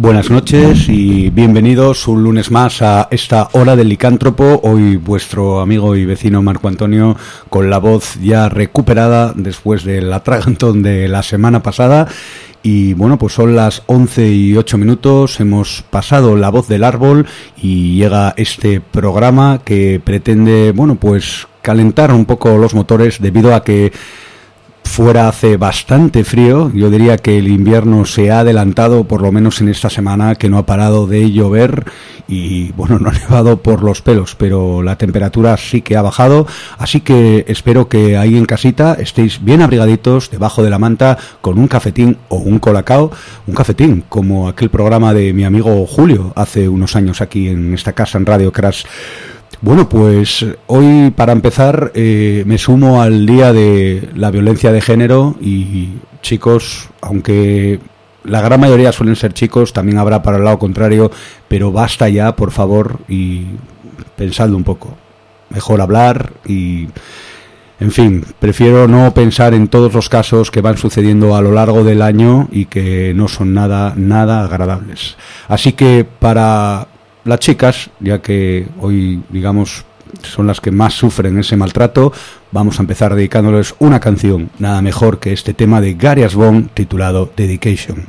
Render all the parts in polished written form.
Buenas noches y bienvenidos un lunes más a esta hora del licántropo. Hoy vuestro amigo y vecino Marco Antonio con la voz ya recuperada después del atragantón de la semana pasada. Y bueno, pues son las 11:08, hemos pasado la voz del árbol y llega este programa que pretende, bueno, pues calentar un poco los motores debido a que fuera hace bastante frío. Yo diría que el invierno se ha adelantado, por lo menos en esta semana, que no ha parado de llover y, bueno, no ha nevado por los pelos, pero la temperatura sí que ha bajado, así que espero que ahí en casita estéis bien abrigaditos debajo de la manta con un cafetín o un colacao, un cafetín como aquel programa de mi amigo Julio hace unos años aquí en esta casa en Radio Crash. Bueno, pues hoy para empezar me sumo al día de la violencia de género y chicos, aunque la gran mayoría suelen ser chicos, también habrá para el lado contrario, pero basta ya, por favor, y pensadlo un poco. Mejor hablar y, en fin, prefiero no pensar en todos los casos que van sucediendo a lo largo del año y que no son nada agradables. Así que para las chicas, ya que hoy, digamos, son las que más sufren ese maltrato, vamos a empezar dedicándoles una canción, nada mejor que este tema de Gary Asbon titulado Dedication.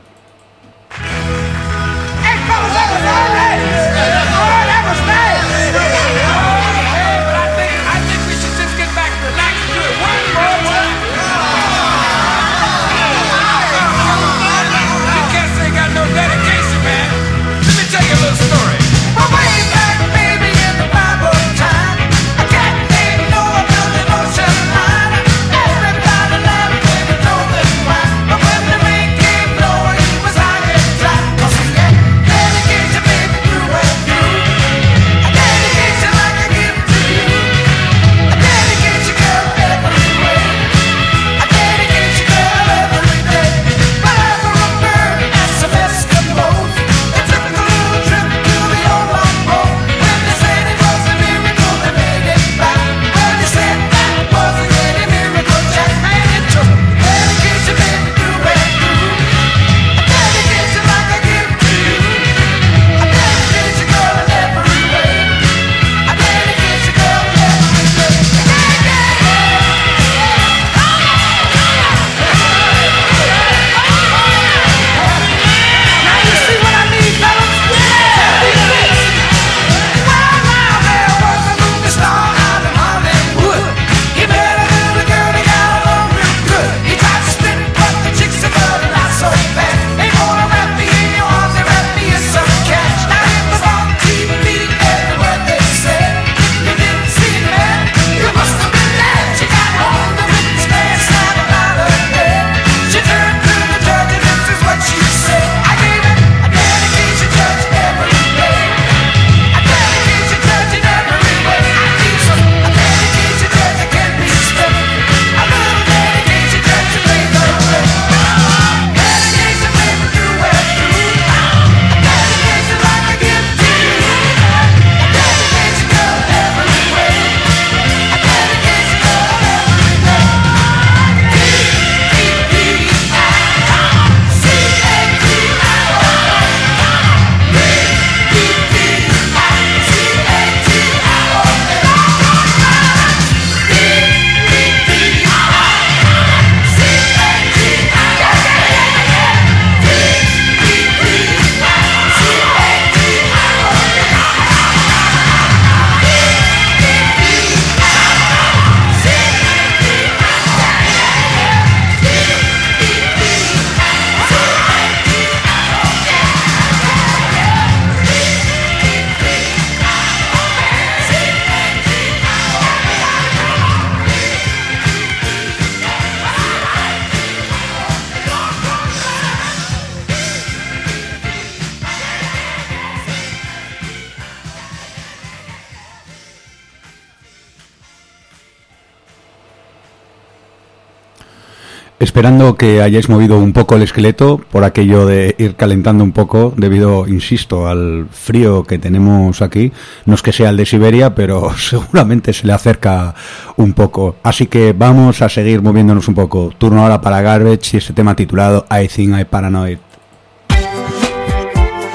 Esperando que hayáis movido un poco el esqueleto por aquello de ir calentando un poco debido, insisto, al frío que tenemos aquí. No es que sea el de Siberia, pero seguramente se le acerca un poco. Así que vamos a seguir moviéndonos un poco. Turno ahora para Garbage y este tema titulado I Think I Paranoid.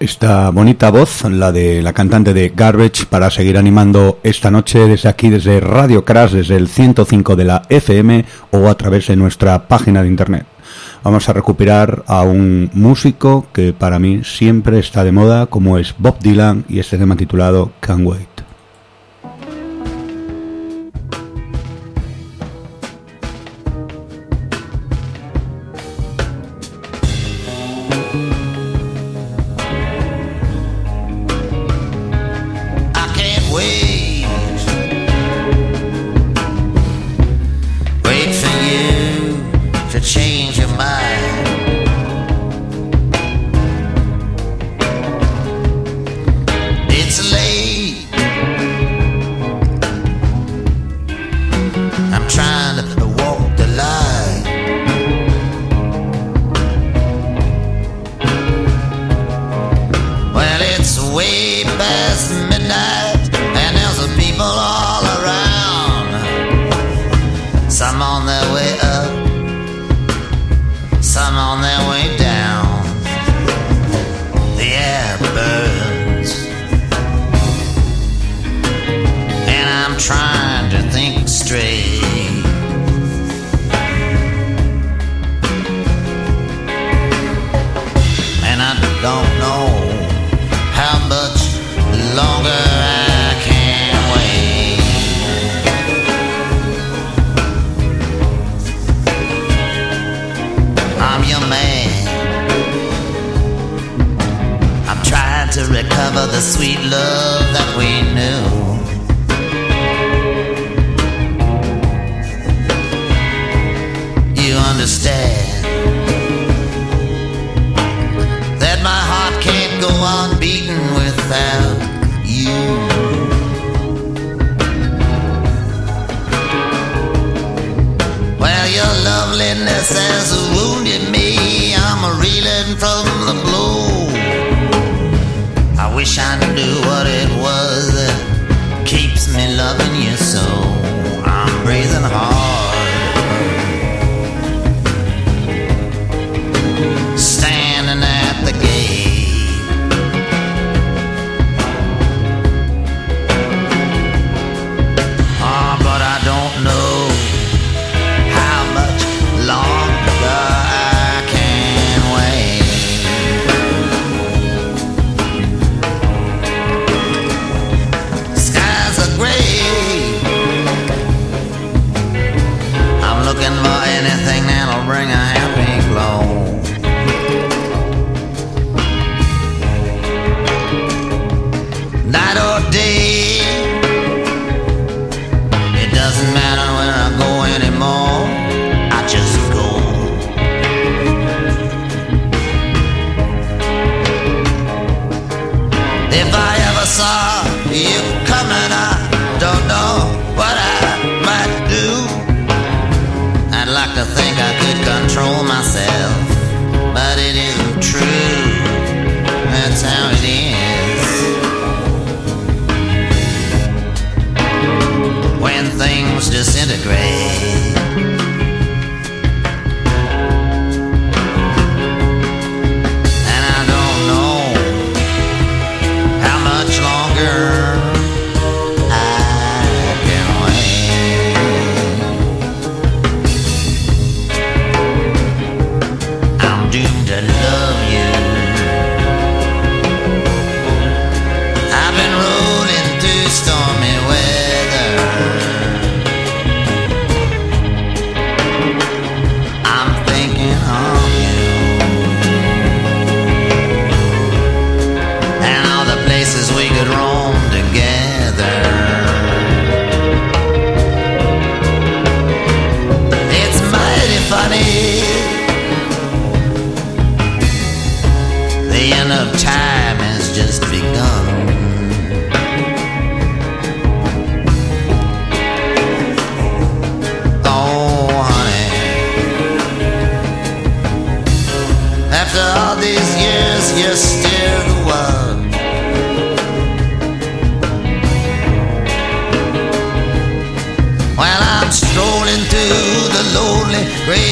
Esta bonita voz, la de la cantante de Garbage, para seguir animando esta noche desde aquí, desde Radio Crash, desde el 105 de la FM o a través de nuestra página de internet. Vamos a recuperar a un músico que para mí siempre está de moda, como es Bob Dylan, y este tema titulado Can't Wait.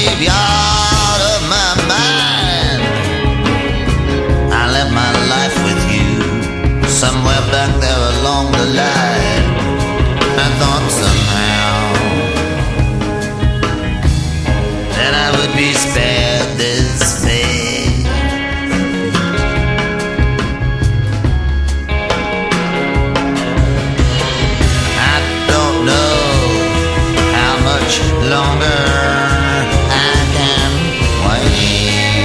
Graveyard of my mind. I left my life with back there along the line. I thought somehow that I would be spared this fate. I don't know how much longer I can wait.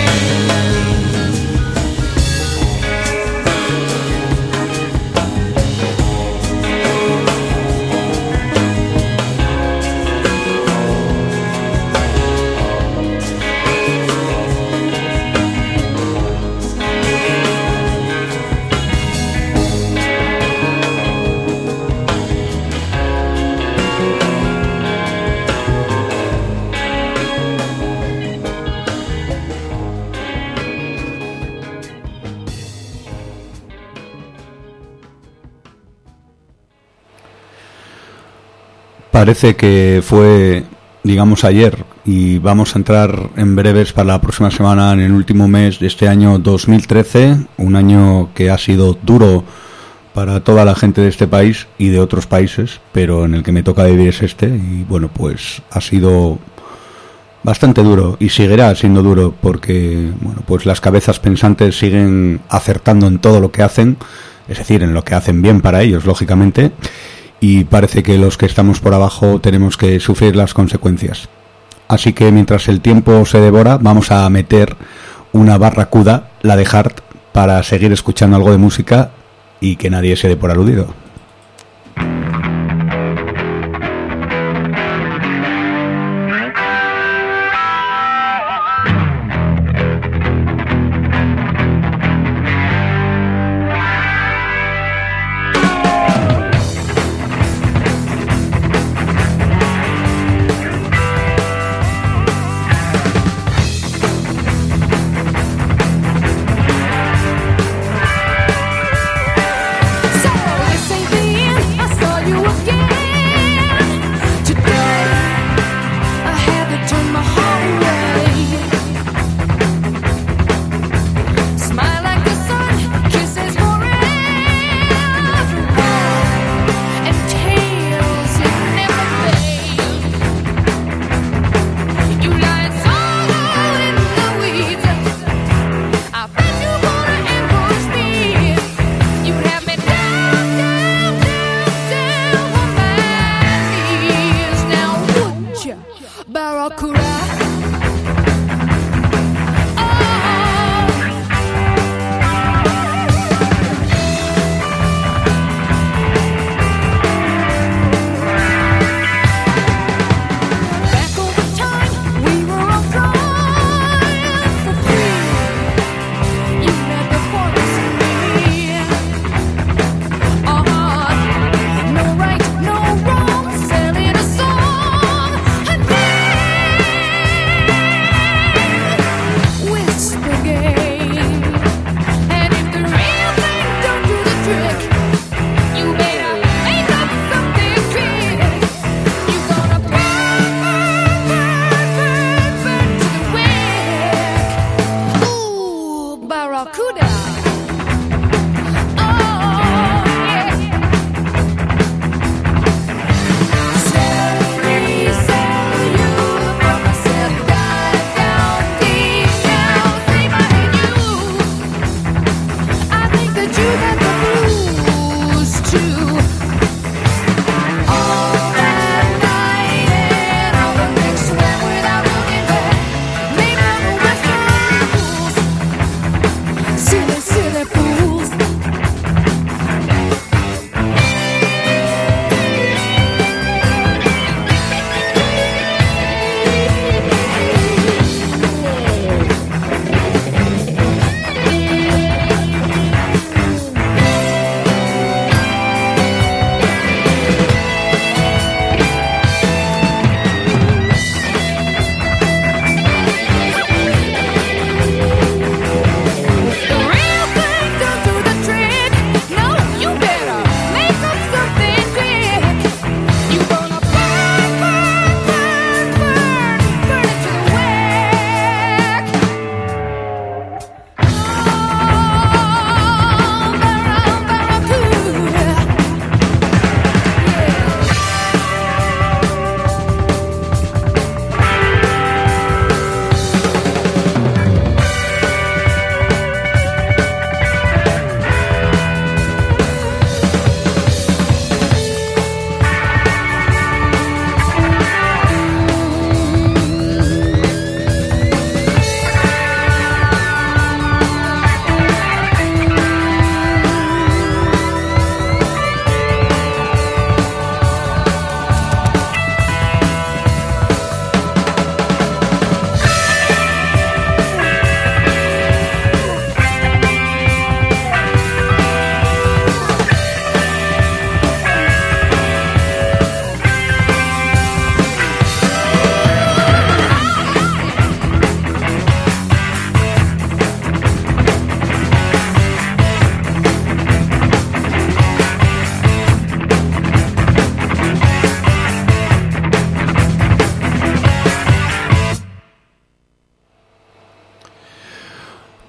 Parece que fue, digamos, ayer, y vamos a entrar en breves para la próxima semana en el último mes de este año 2013, un año que ha sido duro para toda la gente de este país y de otros países, pero en el que me toca vivir es este, y bueno, pues ha sido bastante duro y seguirá siendo duro porque, bueno, pues las cabezas pensantes siguen acertando en todo lo que hacen, es decir, en lo que hacen bien para ellos, lógicamente, y parece que los que estamos por abajo tenemos que sufrir las consecuencias. Así que mientras el tiempo se devora, vamos a meter una barracuda, la de Hart, para seguir escuchando algo de música y que nadie se dé por aludido. So you say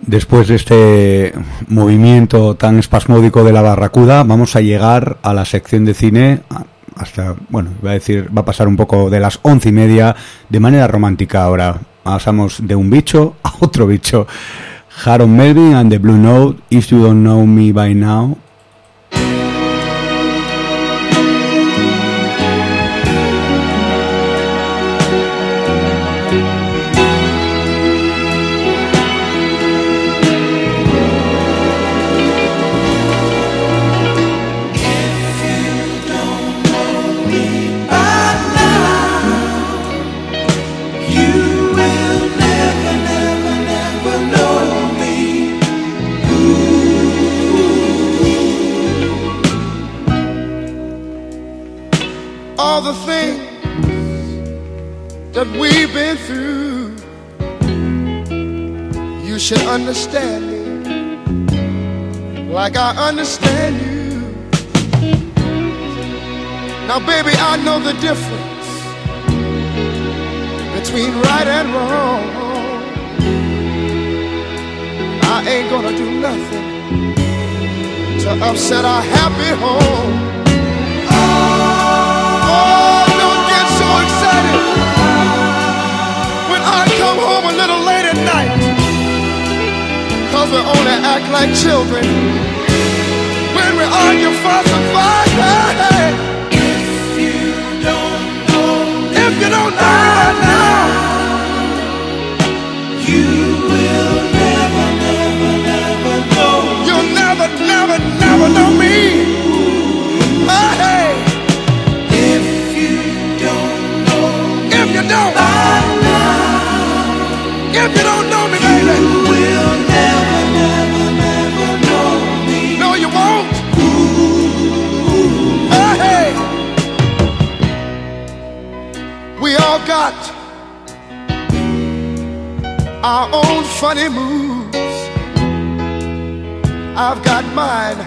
Después de este movimiento tan espasmódico de la Barracuda, vamos a llegar a la sección de cine hasta, bueno, va a pasar un poco de las 11:30 de manera romántica ahora. Pasamos de un bicho a otro bicho. Harold Melvin and the Blue Note, If You Don't Know Me By Now. All the things that we've been through, you should understand me like I understand you. Now baby, I know the difference between right and wrong. I ain't gonna do nothing to upset our happy home. Oh, don't get so excited when I come home a little late at night, 'cause we only act like children when we argue, fuss and fight. Hey, if you don't know right now, you will never know. You'll never know me. Hey, if you don't know me, baby, you will never know me. No, you won't. Hey, we all got our own funny moves. I've got mine.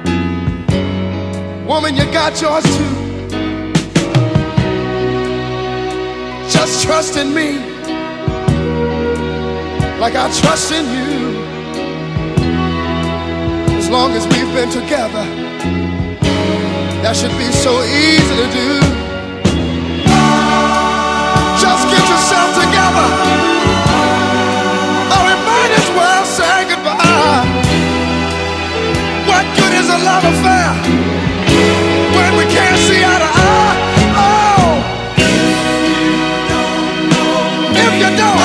Woman, you got yours too. Just trust in me like I trust in you. As long as we've been together, that should be so easy to do. Just get yourself together, or we might as well say goodbye. What good is a love affair when we can't see eye to eye? Oh, if you don't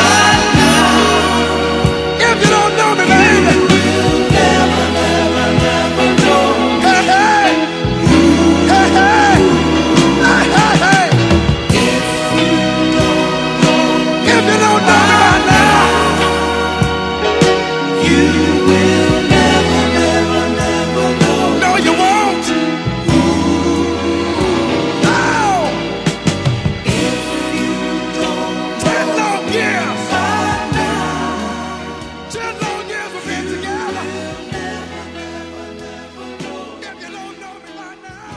know me, baby, you'll never know. Hey, hey, hey, hey, hey, hey, hey. If you don't know me right now, you will never know. No, you won't. No. If you don't 10 long years. 10 long years we've been together. If you don't know me right now.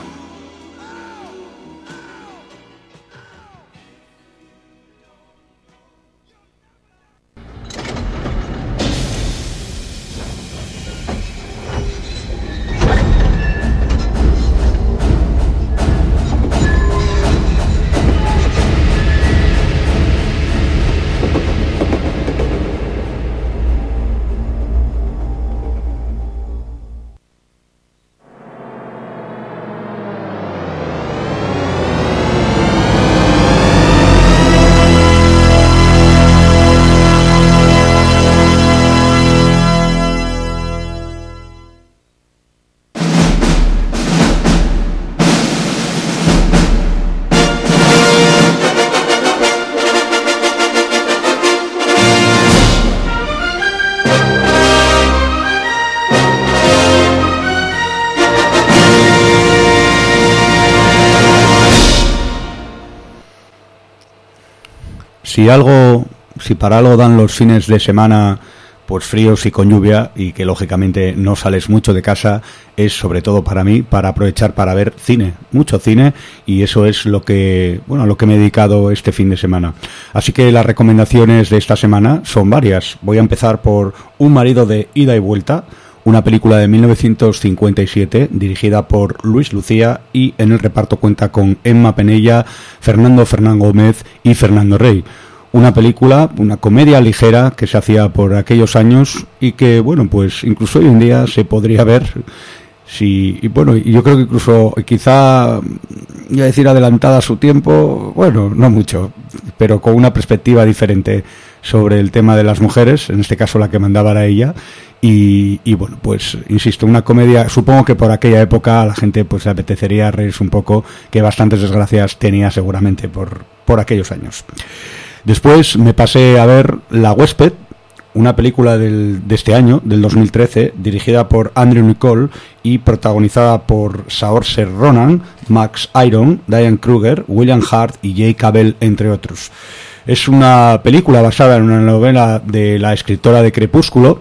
Si para algo dan los fines de semana pues fríos y con lluvia, y que lógicamente no sales mucho de casa, es sobre todo para mí, para aprovechar para ver cine, mucho cine, y eso es lo que me he dedicado este fin de semana. Así que las recomendaciones de esta semana son varias. Voy a empezar por Un marido de ida y vuelta, una película de 1957 dirigida por Luis Lucía, y en el reparto cuenta con Emma Penella, Fernando Fernán Gómez y Fernando Rey. Una película, una comedia ligera que se hacía por aquellos años y que, bueno, pues incluso hoy en día se podría ver. Sí, y bueno, yo creo que incluso quizá, iba a decir adelantada a su tiempo, bueno, no mucho, pero con una perspectiva diferente sobre el tema de las mujeres, en este caso la que mandaba era ella. Y bueno, pues insisto, una comedia, supongo que por aquella época a la gente pues le apetecería reírse un poco, que bastantes desgracias tenía seguramente por aquellos años. Después me pasé a ver La huésped, una película de este año, del 2013, dirigida por Andrew Niccol y protagonizada por Saoirse Ronan, Max Iron, Diane Kruger, William Hurt y Jay Cavell, entre otros. Es una película basada en una novela de la escritora de Crepúsculo,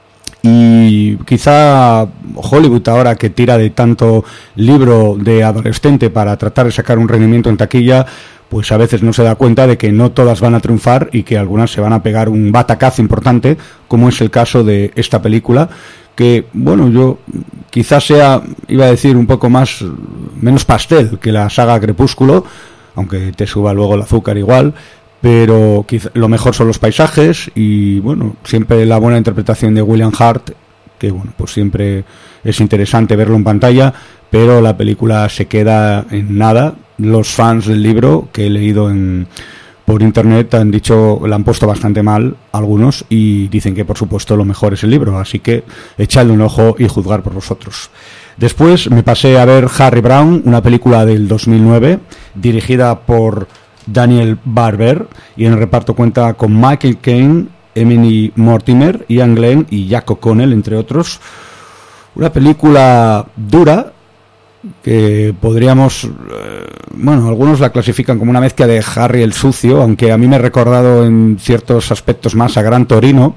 y quizá Hollywood, ahora que tira de tanto libro de adolescente para tratar de sacar un rendimiento en taquilla, pues a veces no se da cuenta de que no todas van a triunfar y que algunas se van a pegar un batacazo importante, como es el caso de esta película, que, bueno, yo quizás sea, iba a decir, un poco menos pastel que la saga Crepúsculo, aunque te suba luego el azúcar igual, pero quizá lo mejor son los paisajes y, bueno, siempre la buena interpretación de William Hurt, que, bueno, pues siempre es interesante verlo en pantalla, pero la película se queda en nada. Los fans del libro que he leído por internet han dicho, la han puesto bastante mal algunos, y dicen que por supuesto lo mejor es el libro, así que echadle un ojo y juzgar por vosotros. Después me pasé a ver Harry Brown, una película del 2009 dirigida por Daniel Barber, y en el reparto cuenta con Michael Caine, Emily Mortimer, Ian Glenn y Jack O'Connell, entre otros. Una película dura que podríamos, algunos la clasifican como una mezcla de Harry el Sucio, aunque a mí me ha recordado en ciertos aspectos más a Gran Torino,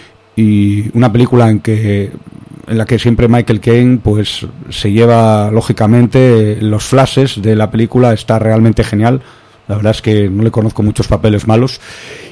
y una película en la que siempre Michael Caine pues se lleva lógicamente los flashes de la película. Está realmente genial. La verdad es que no le conozco muchos papeles malos.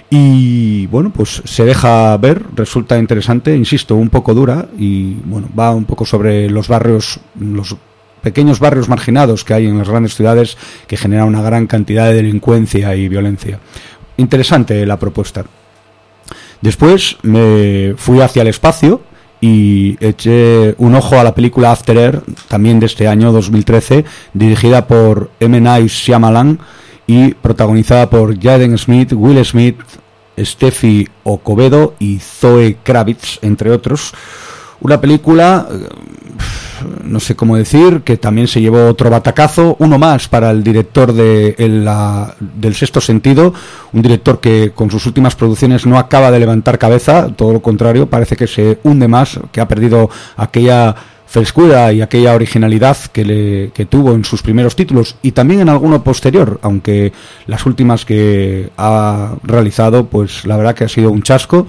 Y bueno, pues se deja ver, resulta interesante, insisto, un poco dura, y bueno, va un poco sobre los pequeños barrios marginados que hay en las grandes ciudades, que generan una gran cantidad de delincuencia y violencia. Interesante la propuesta. Después me fui hacia el espacio y eché un ojo a la película After Earth, también de este año 2013, dirigida por M. Night Shyamalan y protagonizada por Jaden Smith, Will Smith, Steffi Ocobedo y Zoe Kravitz, entre otros. Una película, no sé cómo decir, que también se llevó otro batacazo, uno más para el director del Sexto Sentido, un director que con sus últimas producciones no acaba de levantar cabeza, todo lo contrario, parece que se hunde más, que ha perdido aquella frescura y aquella originalidad que tuvo en sus primeros títulos, y también en alguno posterior, aunque las últimas que ha realizado, pues la verdad que ha sido un chasco.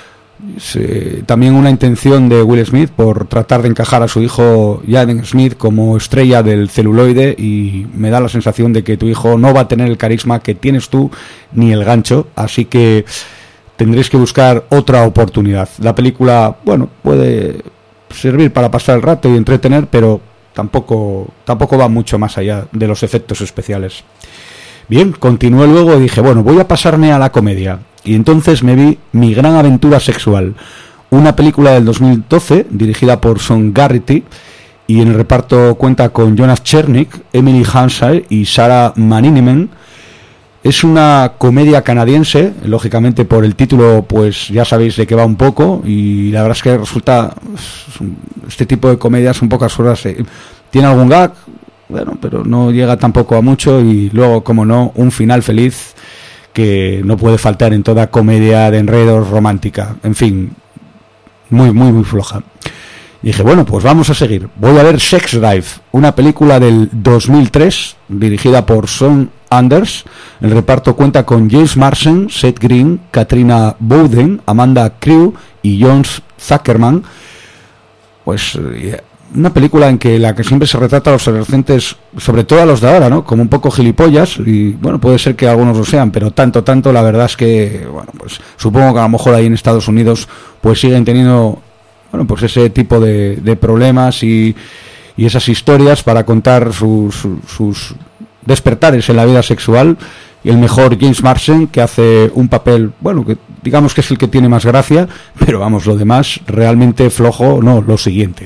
También una intención de Will Smith por tratar de encajar a su hijo Jaden Smith como estrella del celuloide, y me da la sensación de que tu hijo no va a tener el carisma que tienes tú, ni el gancho, así que tendréis que buscar otra oportunidad. La película, bueno, puede servir para pasar el rato y entretener, pero tampoco va mucho más allá de los efectos especiales. Bien, continué luego y dije, bueno, voy a pasarme a la comedia. Y entonces me vi Mi gran aventura sexual, una película del 2012 dirigida por Sean Garrity, y en el reparto cuenta con Jonas Chernick, Emily Hansard y Sarah McNiman. Es una comedia canadiense, lógicamente por el título pues ya sabéis de qué va un poco, y la verdad es que resulta, este tipo de comedias un poco absurdas, tiene algún gag, bueno, pero no llega tampoco a mucho, y luego, como no, un final feliz que no puede faltar en toda comedia de enredos romántica. En fin, muy, muy, muy floja. Y dije, bueno, pues vamos a seguir. Voy a ver Sex Drive, una película del 2003 dirigida por Sean Anders. El reparto cuenta con James Marsden, Seth Green, Katrina Bowden, Amanda Crew y Jones Zuckerman. Pues una película en que la que siempre se retrata a los adolescentes, sobre todo a los de ahora, ¿no? Como un poco gilipollas, y bueno, puede ser que algunos lo sean, pero tanto, la verdad es que, bueno, pues supongo que a lo mejor ahí en Estados Unidos pues siguen teniendo, bueno, pues ese tipo de problemas y esas historias para contar sus despertares en la vida sexual. Y el mejor James Marsden, que hace un papel, bueno, que digamos que es el que tiene más gracia, pero vamos, lo demás realmente flojo, no, lo siguiente.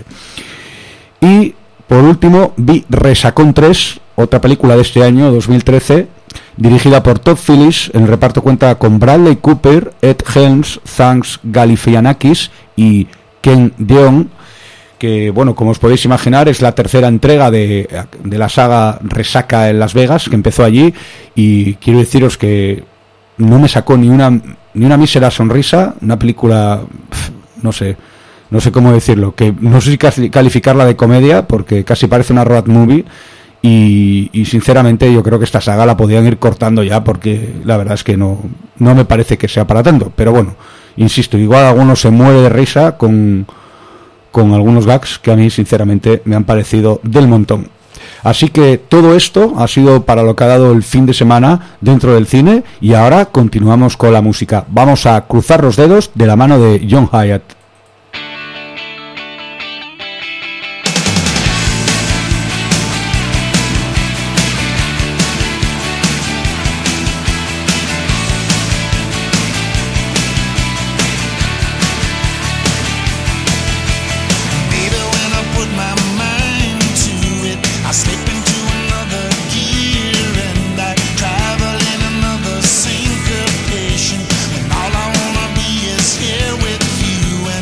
Y por último vi Resacón 3, otra película de este año, 2013, dirigida por Todd Phillips. El reparto cuenta con Bradley Cooper, Ed Helms, Thanks Galifianakis y Ken Jeong, que, bueno, como os podéis imaginar, es la tercera entrega de la saga Resaca en Las Vegas, que empezó allí, y quiero deciros que no me sacó ni una mísera sonrisa. Una película, no sé cómo decirlo, que no sé si calificarla de comedia, porque casi parece una road movie, y sinceramente yo creo que esta saga la podían ir cortando ya, porque la verdad es que no me parece que sea para tanto. Pero bueno, insisto, igual alguno se muere de risa con algunos gags que a mí sinceramente me han parecido del montón. Así que todo esto ha sido para lo que ha dado el fin de semana dentro del cine, y ahora continuamos con la música. Vamos a cruzar los dedos de la mano de John Hyatt. Syncopation, when all I wanna be is here with you.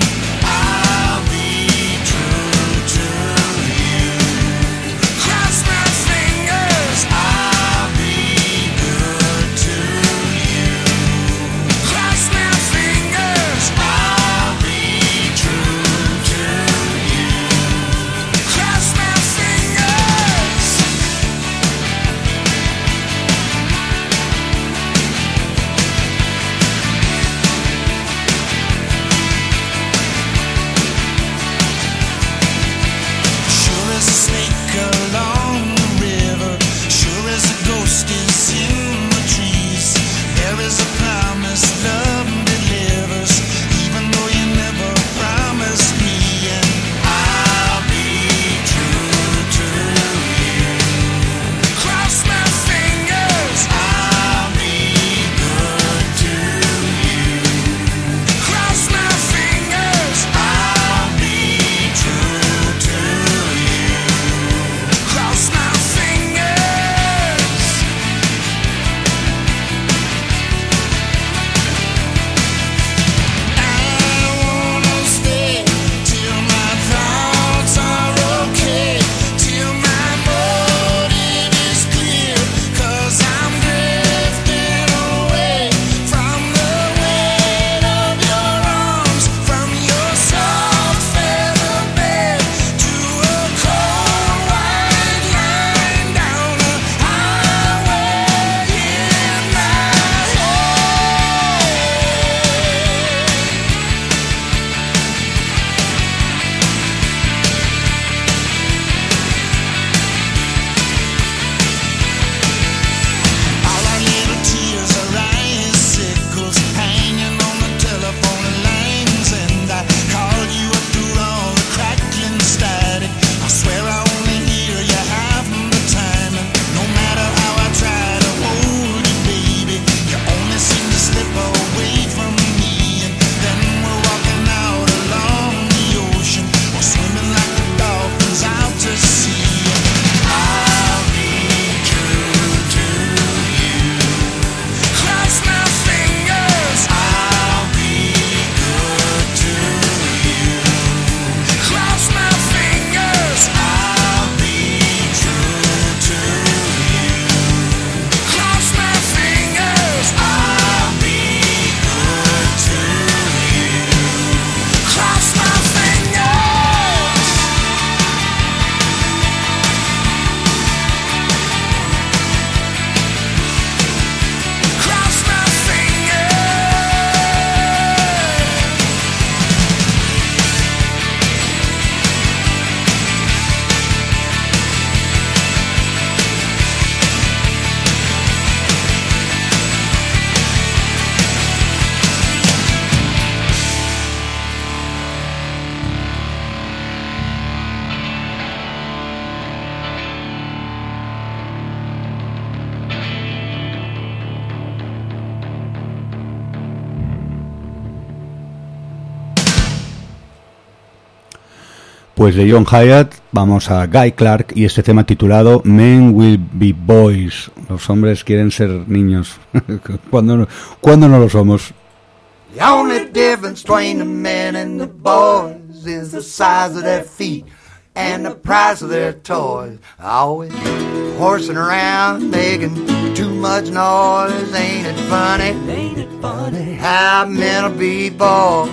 Pues de John Hyatt vamos a Guy Clark y este tema titulado Men Will Be Boys. Los hombres quieren ser niños. ¿Cuándo no lo somos? The only difference between the men and the boys is the size of their feet and the price of their toys. Always horsing around, making too much noise. Ain't it funny? Ain't it funny? How men'll be boys.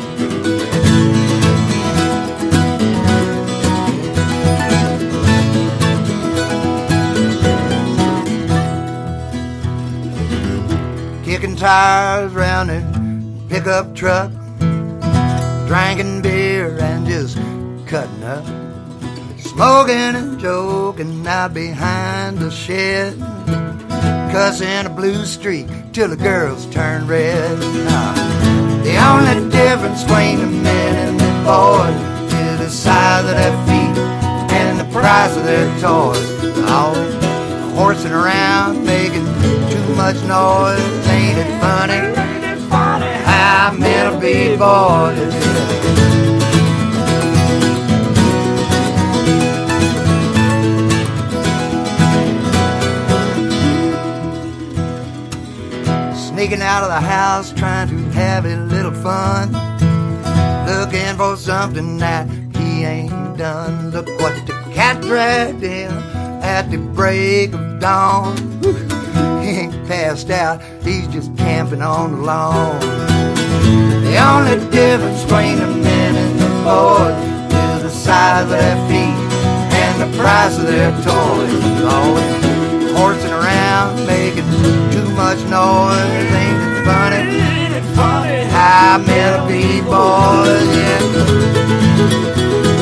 Kicking tires round their pickup truck, drinking beer and just cutting up, smoking and joking out behind the shed, cussing a blue streak till the girls turn red. The only difference between the men and the boys is the size of their feet and the price of their toys. Always horsing around, making too much noise. Ain't it funny? Ain't it funny how men'll be boys? Sneaking out of the house, trying to have a little fun, looking for something that he ain't done. Look what the cat dragged in at the break of dawn. He ain't passed out, he's just camping on the lawn. The only difference between the men and the boys is the size of their feet and the price of their toys. Always horsing around, making too much noise. Ain't it funny? Ain't it funny how men'll be boys? Yeah.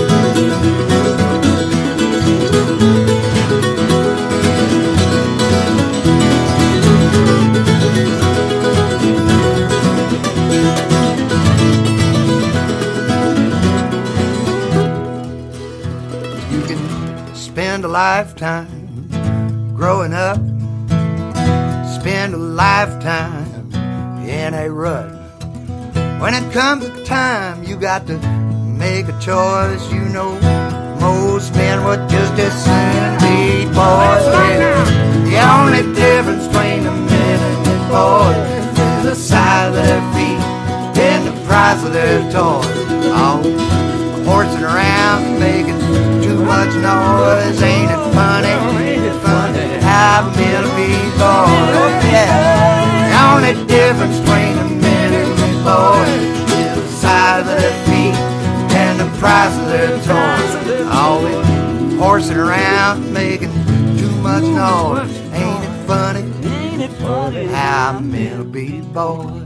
Spend a lifetime growing up, spend a lifetime in a rut. When it comes to time, you got to make a choice. You know, most men would just as soon be boys. The only difference between the men and the boys is the size of their feet and the price of their toys. Always horsing around, making too much noise. Ain't it funny? Ain't it funny how men'll be boys? Yeah. The only difference between the men and the boys is the size of their feet and the price of their toys. Always horsing around, making too much noise. Ain't it funny? Ain't it funny how men'll be boys?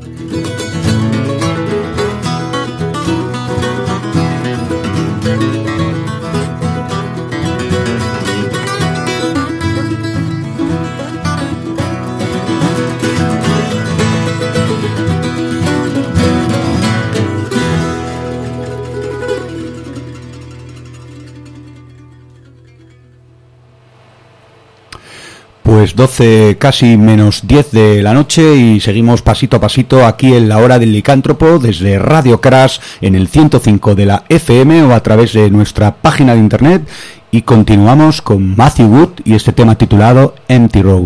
Pues 12, casi menos 10 de la noche y seguimos pasito a pasito aquí en la hora del licántropo desde Radio Crash en el 105 de la FM o a través de nuestra página de internet y continuamos con Matthew Wood y este tema titulado Empty Road.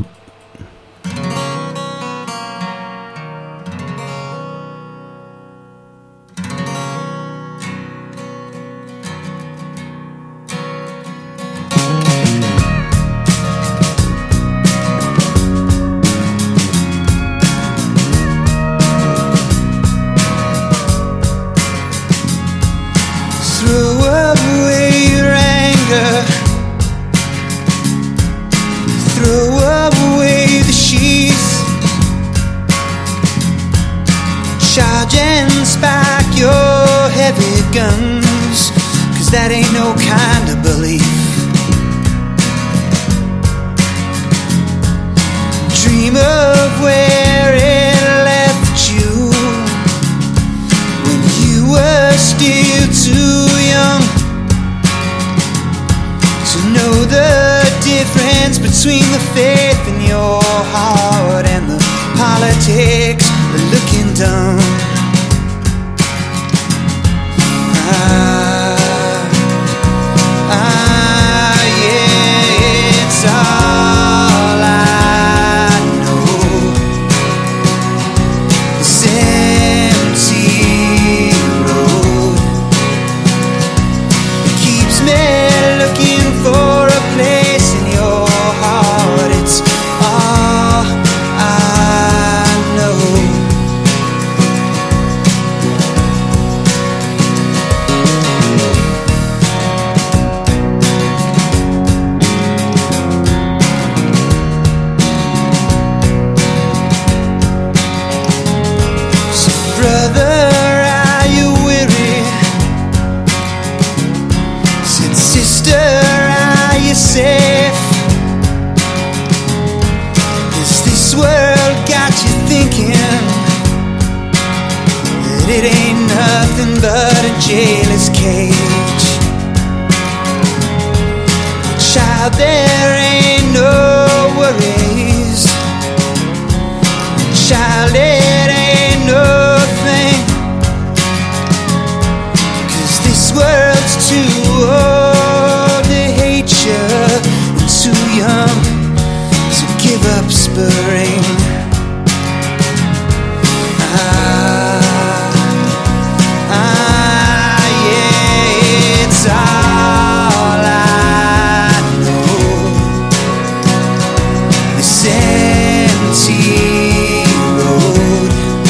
nothing but a jailer's cage. Child, there ain't no worries. Child, it ain't nothing, 'cause this world's too old to hate you, and too young to give up spurring. Yeah, it's all I know. This empty road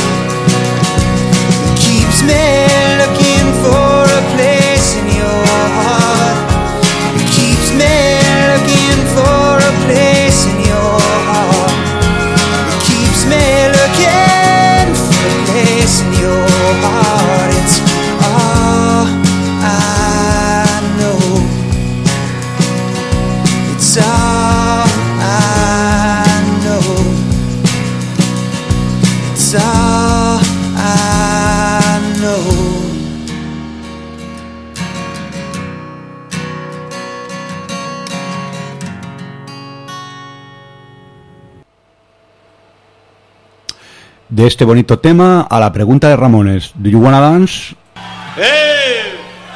keeps me looking for a place in your heart. It keeps me looking for a place in your heart. It keeps me looking for a place in your heart. It's all I know. It's all I know. It's all I know. De este bonito tema a la pregunta de Ramones. Do you wanna dance? Hey!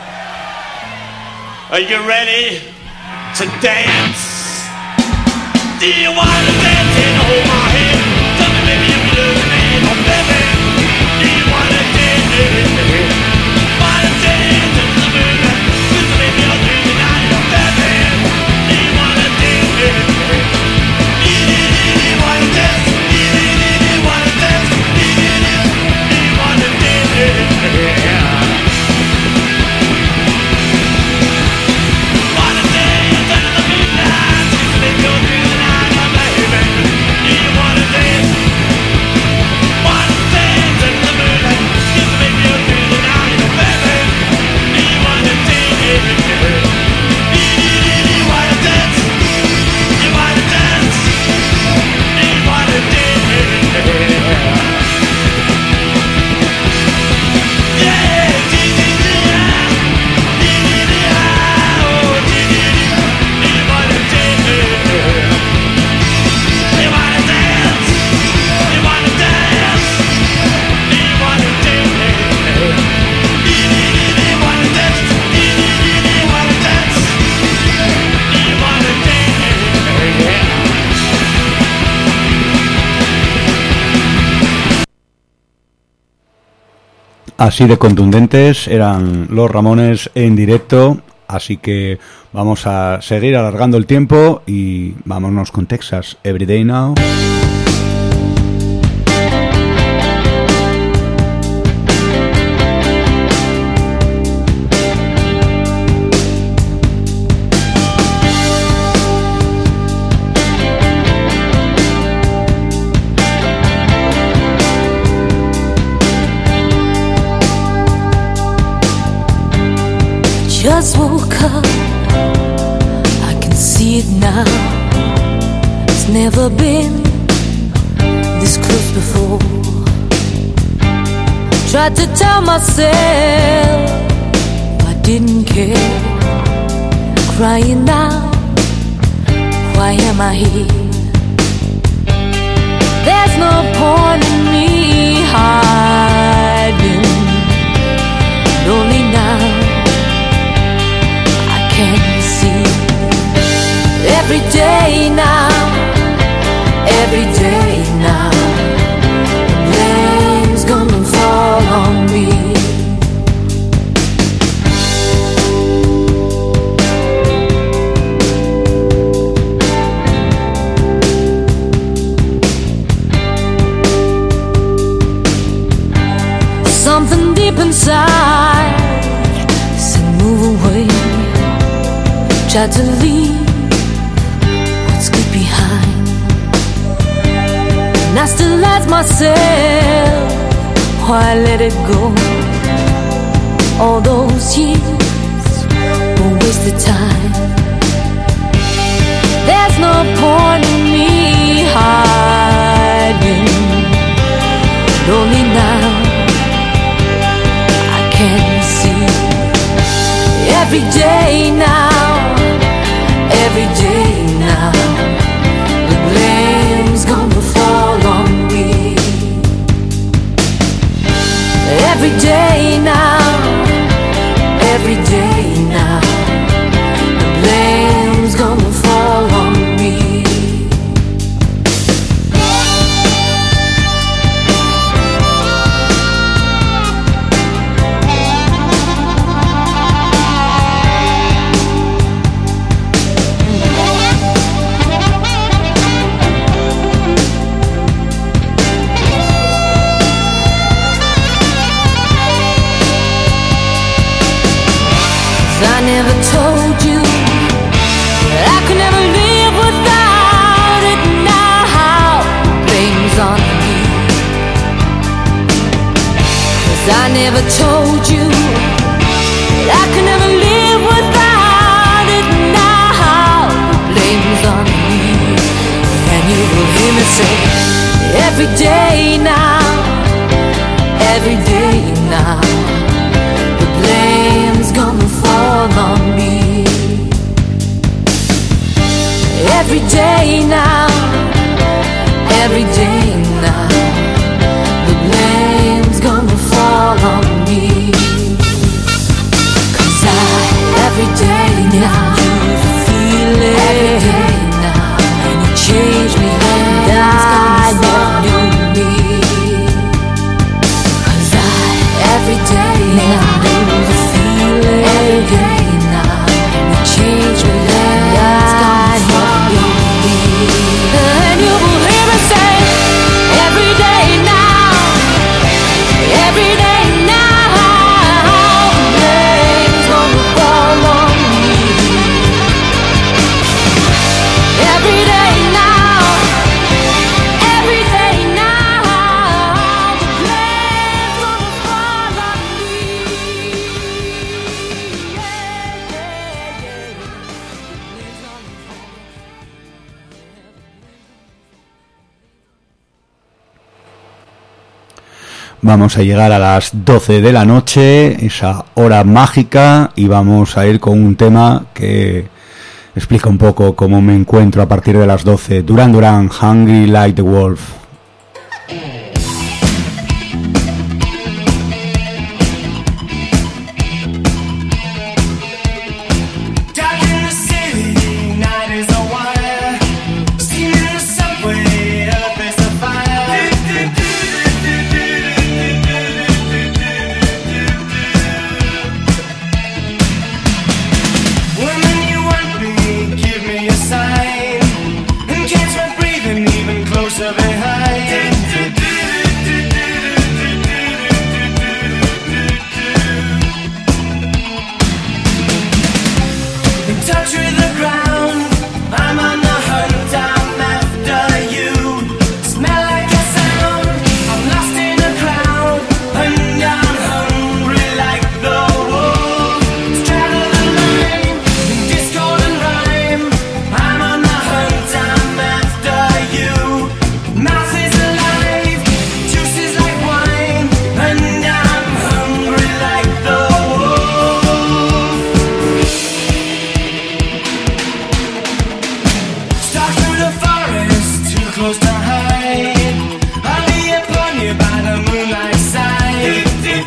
Are you ready to dance? Do you wanna dance in hold my hand? Tell me baby if you lose me, oh baby. Do you wanna dance? Wanna dance in the moonlight? Listen baby all through the night, oh baby. Do you wanna dance? Do you wanna dance? Do you wanna dance? Do you wanna dance? Wanna dance under the moonlight? Listen baby all through the night, oh baby. Do you wanna dance? Wanna dance under the moonlight? Listen baby all through the night, oh baby. Do you wanna dance? Do you wanna dance? Do you wanna dance? Do you wanna dance? Así de contundentes eran los Ramones en directo, así que vamos a seguir alargando el tiempo y vámonos con Texas, Everyday Now. Just woke up, I can see it now. It's never been this close before. Tried to tell myself I didn't care. Crying out, why am I here? There's no point in me hiding. Only now can see every day now, rain's gonna fall on me. Something deep inside said move away. Tried to leave what's good behind, and I still ask myself why I let it go. All those years were wasted time. There's no point in me hiding. Only now I can see. Every day now, every day now, the blame's gonna fall on me. Every day now, every day now, the blame's gonna fall on me. I never told you that I could never live without it. Now blame's on me, 'cause I never told you that I could never live without it. Now blame's on me, and you will hear me say every day now, every day now, the blame's gonna fall on me. Every day now, every day now, the blame's gonna fall on me. 'Cause every day now, you feel it. Every day now, and you change me, and I know me. 'Cause every day now, you feel it. Every day now, you change me, and I know me. And you will hear me say every day now, every day now, the blame's gonna fall on me. Every day now, every day now, the blame's gonna fall on me. Vamos a llegar a las 12 de la noche, esa hora mágica, y vamos a ir con un tema que explica un poco cómo me encuentro a partir de las 12. Duran Duran, Hungry Like the Wolf. Dark in the city, night is a wire. Steam in the subway, earth is a fire. Woman, you want me, give me a sign. And catch my breathing even closer behind. In touch with the ground, I'm on the hunt, I'm after you. Smell like a sound, I'm lost in a crowd, and I'm hungry like the wolf. Straddle the line, in discord and rhyme, I'm on the hunt, I'm after you. Mouth is alive, juice is like wine, and I'm hungry like the wolf. Stalk through the forest, too close to hide. I'll be upon you by the moonlight side.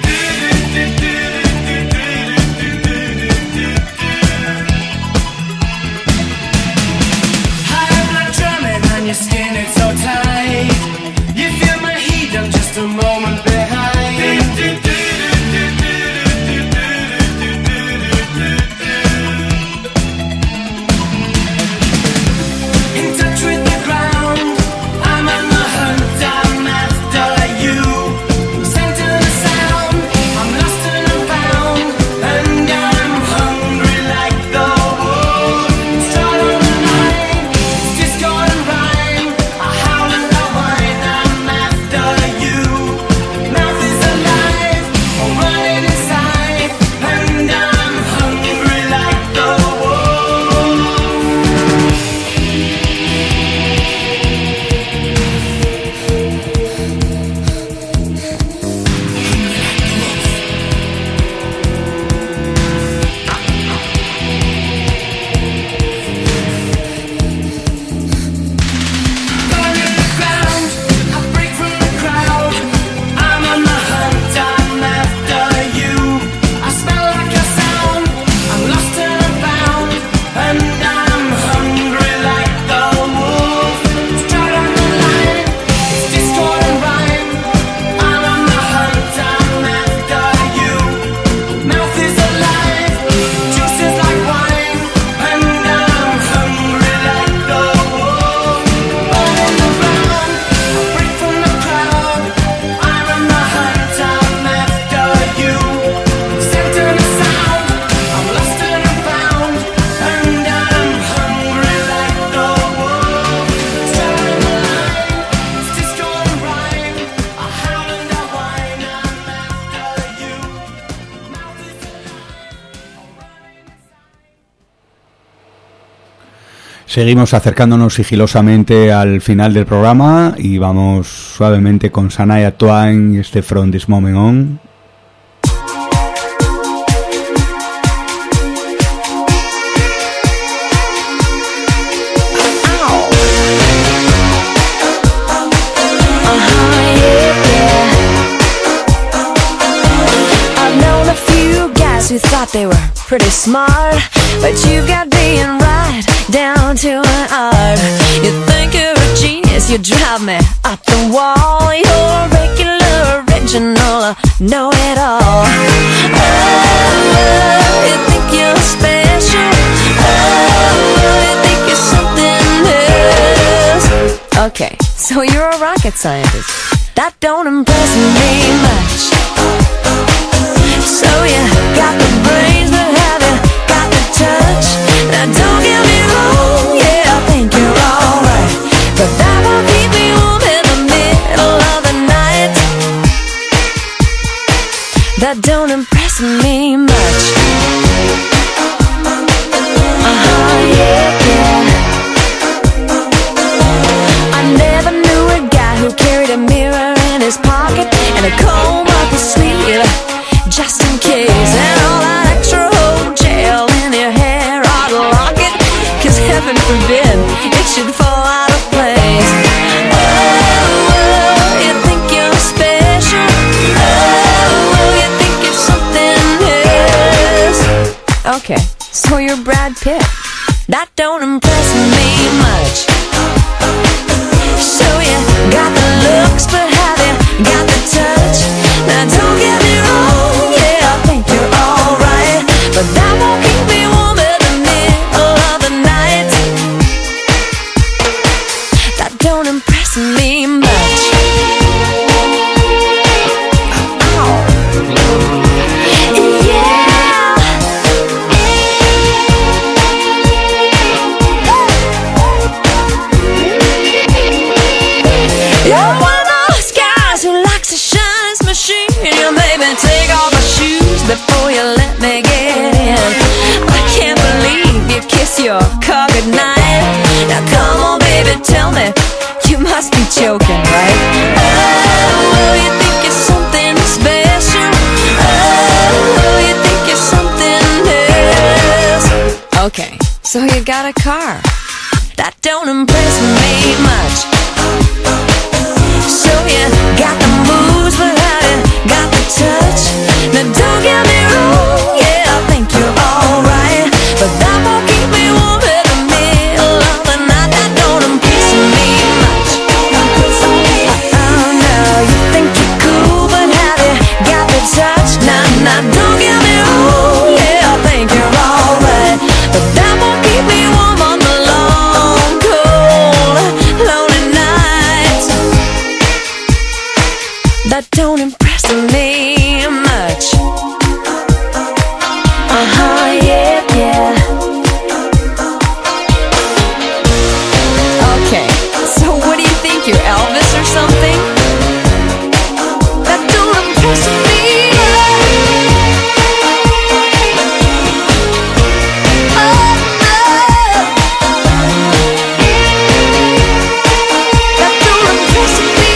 I'm not drumming on your skin, it's so tight. You feel my heat, I'm just a moment behind. In touch with the ground, I'm on Seguimos acercándonos sigilosamente al final del programa y vamos suavemente con Shania Twain y este From This Moment On. Who thought they were pretty smart, but you got being right down to an art. You think you're a genius, you drive me up the wall. You're regular, original, know-it-all. Oh, you think you're special. Oh, you think you're something else. Okay, so you're a rocket scientist. That don't impress me much. So you got the brains, but have you got the touch? Now don't get me wrong, yeah, I think you're alright, but that won't keep me warm in the middle of the night. That don't impress me much. Yeah, yeah. I never knew a guy who carried a mirror in his pocket and a comb up his sleeve, just in case, and all that extra old gel in your hair, I'd lock it, 'cause heaven forbid it should fall out of place. Oh, you think you're special. Oh, you think you're something else. Okay, so you're Brad Pitt. That don't impress me much. So you got the looks, but have you got the touch? Now don't get me wrong, yeah, I think you're alright, but that won't keep me warm in the middle of the night. That don't impress me much. Oh. Yeah. You're one of those guys who likes to shine his machine. You made me take off my shoes before you let me get in. I can't believe you kiss your car goodnight. Now come on baby, tell me, you must be joking, right? Oh, you think you're something special. Oh, you think you're something else. Okay, so you got a car. That don't impress me much. So you got the moves, but have you got the touch? Now don't get me wrong, yeah, I think you're alright, but that won't keep me warm in the middle of the night. That don't impress me much. Oh no, you think you're cool, but have you got the touch? Now don't get me wrong, yeah, I think you're alright, but that won't keep me warm on the long, cold, lonely nights. That don't impress me much. Yeah, yeah. Okay, so what do you think, you're Elvis or something? That don't impress me. Oh, no. That don't impress me.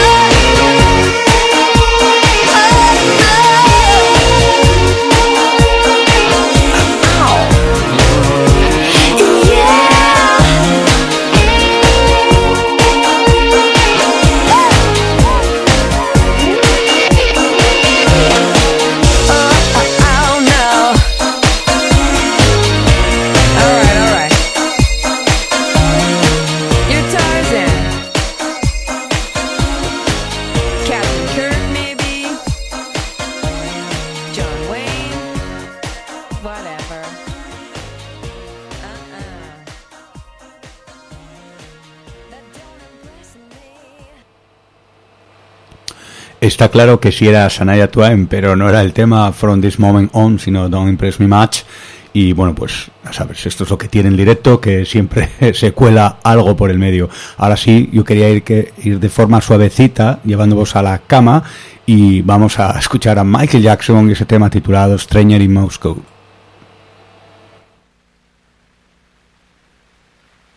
Está claro que sí era Shania Twain, pero no era el tema From This Moment On, sino Don't Impress Me Much. Y bueno, pues ya sabes, esto es lo que tiene el directo, que siempre se cuela algo por el medio. Ahora sí, yo quería ir de forma suavecita, llevándoos a la cama, y vamos a escuchar a Michael Jackson y ese tema titulado Stranger in Moscow.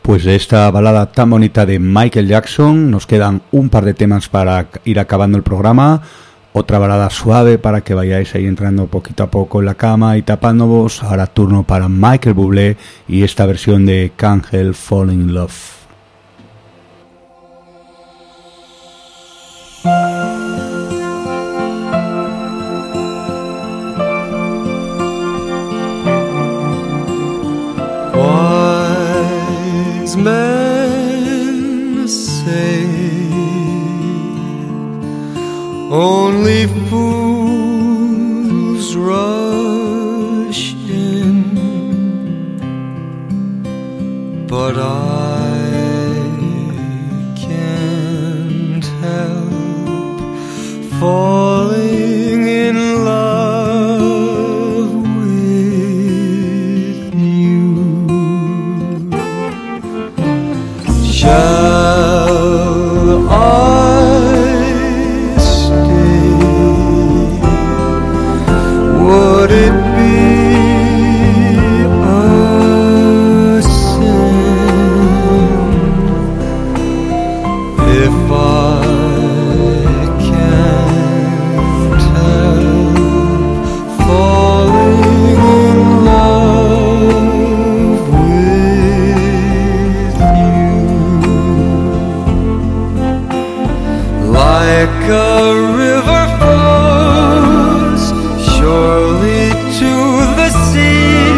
Pues de esta balada tan bonita de Michael Jackson nos quedan un par de temas para ir acabando el programa. Otra balada suave para que vayáis ahí entrando poquito a poco en la cama y tapándoos. Ahora turno para Michael Bublé y esta versión de Can't Help Falling in Love. Wise men say only fools rush in, but I can't help falling in love with you. Shall I stay? Would it be a sin if I can't help falling in love with you? Like a river flows surely to the sea,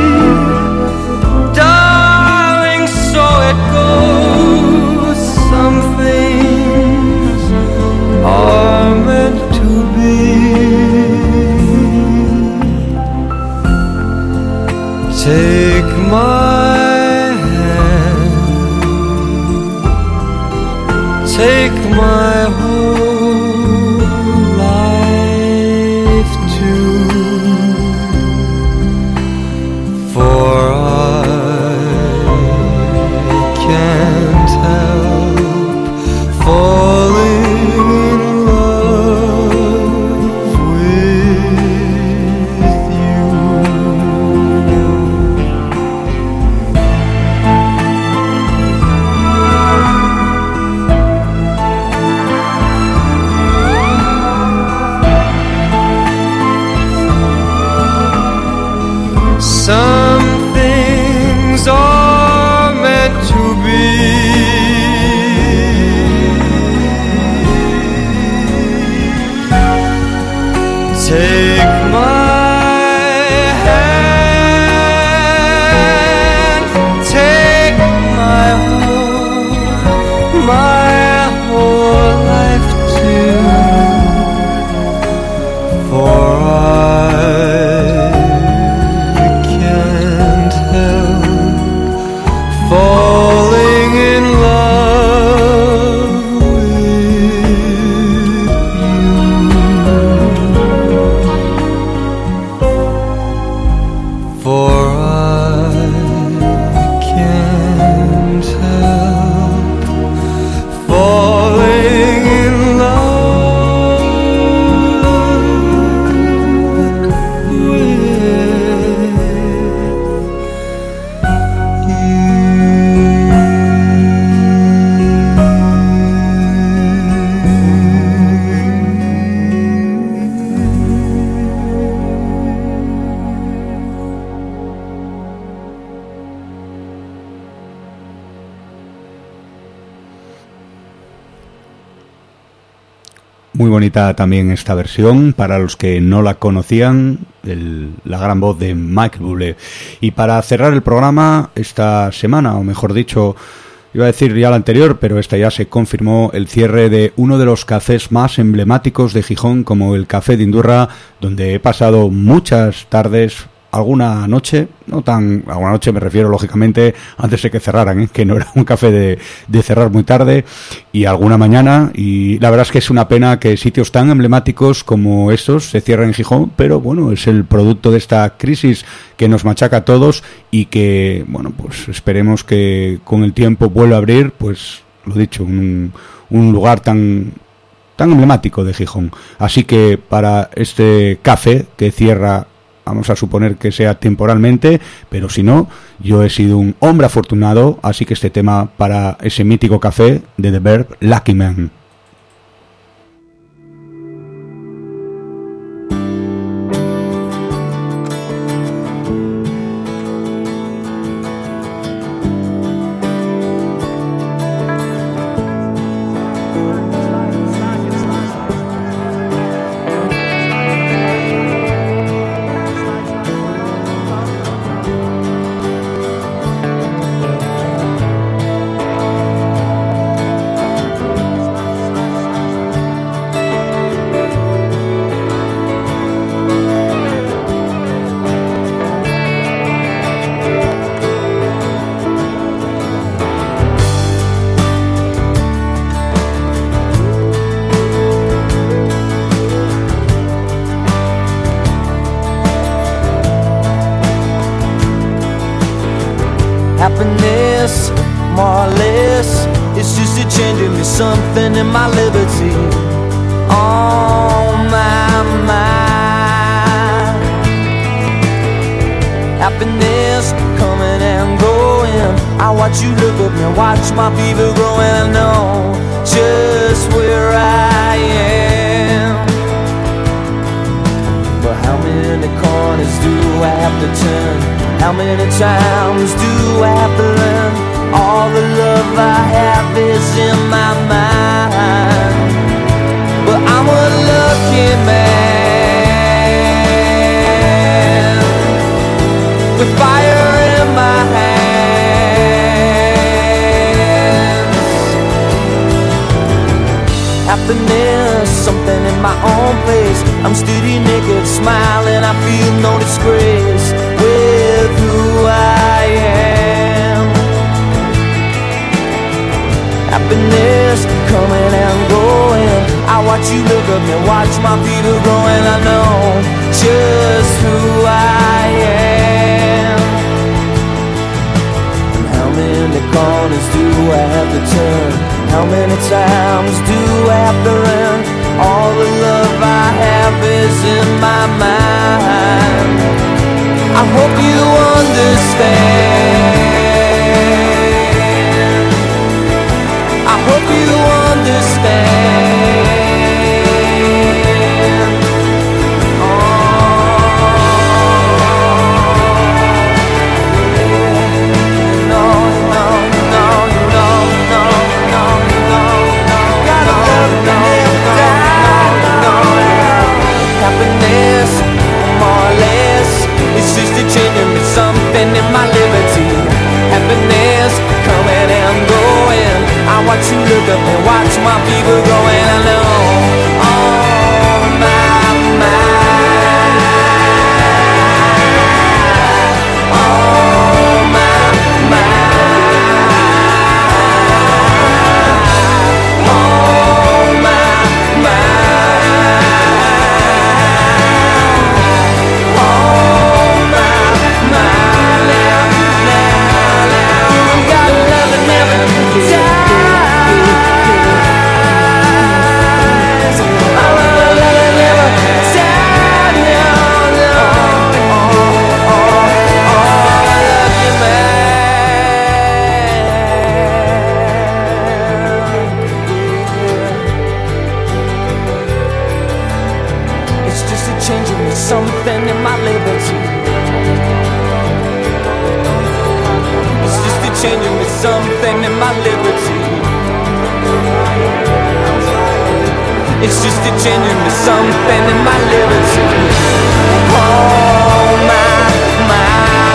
darling, so it goes. Some things are meant to be. Take my hand, take my whole life too, for I can't help falling in love with you. Some things are meant to be. Take my hand, take my whole life too, for I can't help falling in love with you. For I can't help falling in love with Muy bonita también esta versión, para los que no la conocían, la gran voz de Michael Bublé. Y para cerrar el programa esta semana, o mejor dicho, iba a decir ya la anterior, pero esta ya se confirmó, el cierre de uno de los cafés más emblemáticos de Gijón, como el Café de Indurra, donde he pasado muchas tardes, alguna noche, no tan, alguna noche me refiero lógicamente antes de que cerraran, que no era un café de cerrar muy tarde, y alguna mañana, y la verdad es que es una pena que sitios tan emblemáticos como estos se cierren en Gijón, pero bueno, es el producto de esta crisis que nos machaca a todos y que, bueno, pues esperemos que con el tiempo vuelva a abrir, pues lo dicho, un lugar tan emblemático de Gijón. Así que para este café que cierra vamos a suponer que sea temporalmente, pero si no, yo he sido un hombre afortunado, así que este tema para ese mítico café de The Verb, Lucky Man. Happiness, more or less, it's just a changing me something in my liberty. On my mind, happiness coming and going. I watch you look at me, watch my fever growing. I know just where I am, but how many corners do I have to turn? How many times do I have to learn? All the love I have is in my mind, but I'm a lucky man with fire in my hands. Happiness, something in my own place. I'm steady naked, smiling, I feel no disgrace with who I am. Happiness coming and going. I watch you look at me, watch my fever growing. I know just who I am. And how many corners do I have to turn? How many times do I have to run? All the love I have is in my mind. I hope you understand. I hope you understand. Oh, no, no, no, no, no, no, no, no. Gotta love me down. Happiness, more or less, it's just a changing me something in my liberty. Happiness coming and going. I watch you look up and watch my fever growing. I know on my mind, on my mind, on my something in my liberty. It's just a changing me something in my liberty. It's just a changing me something in my liberty. Oh my, my.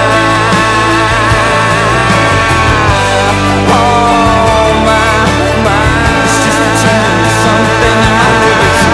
Oh my, my. It's just a changing me something in my liberty.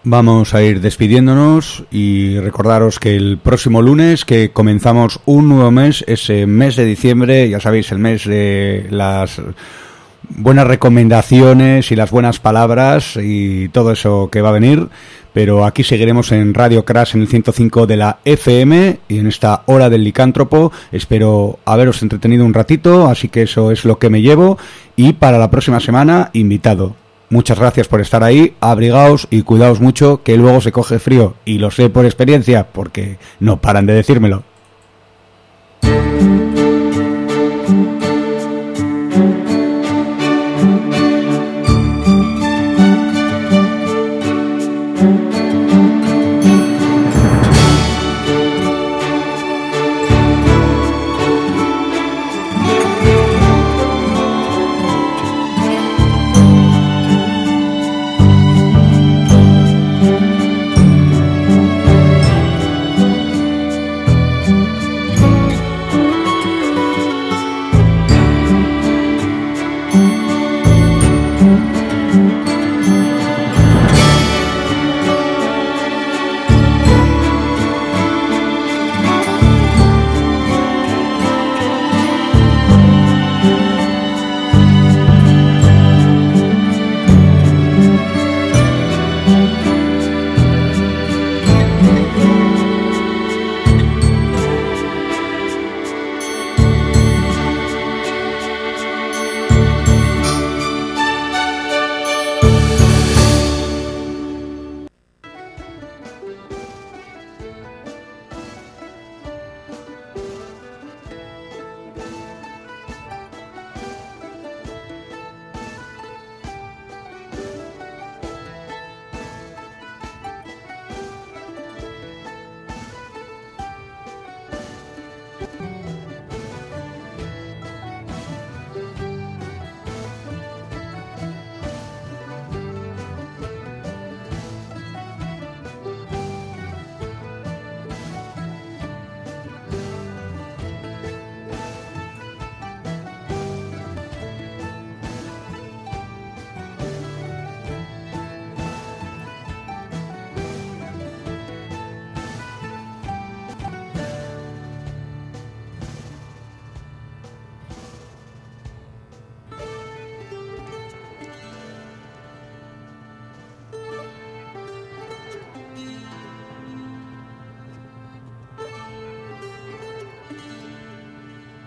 Vamos a ir despidiéndonos y recordaros que el próximo lunes, que comenzamos un nuevo mes, ese mes de diciembre, ya sabéis, el mes de las buenas recomendaciones y las buenas palabras y todo eso que va a venir, pero aquí seguiremos en Radio Crash en el 105 de la FM y en esta hora del licántropo. Espero haberos entretenido un ratito, así que eso es lo que me llevo, y para la próxima semana, invitado. Muchas gracias por estar ahí, abrigaos y cuidaos mucho, que luego se coge frío, y lo sé por experiencia, porque no paran de decírmelo.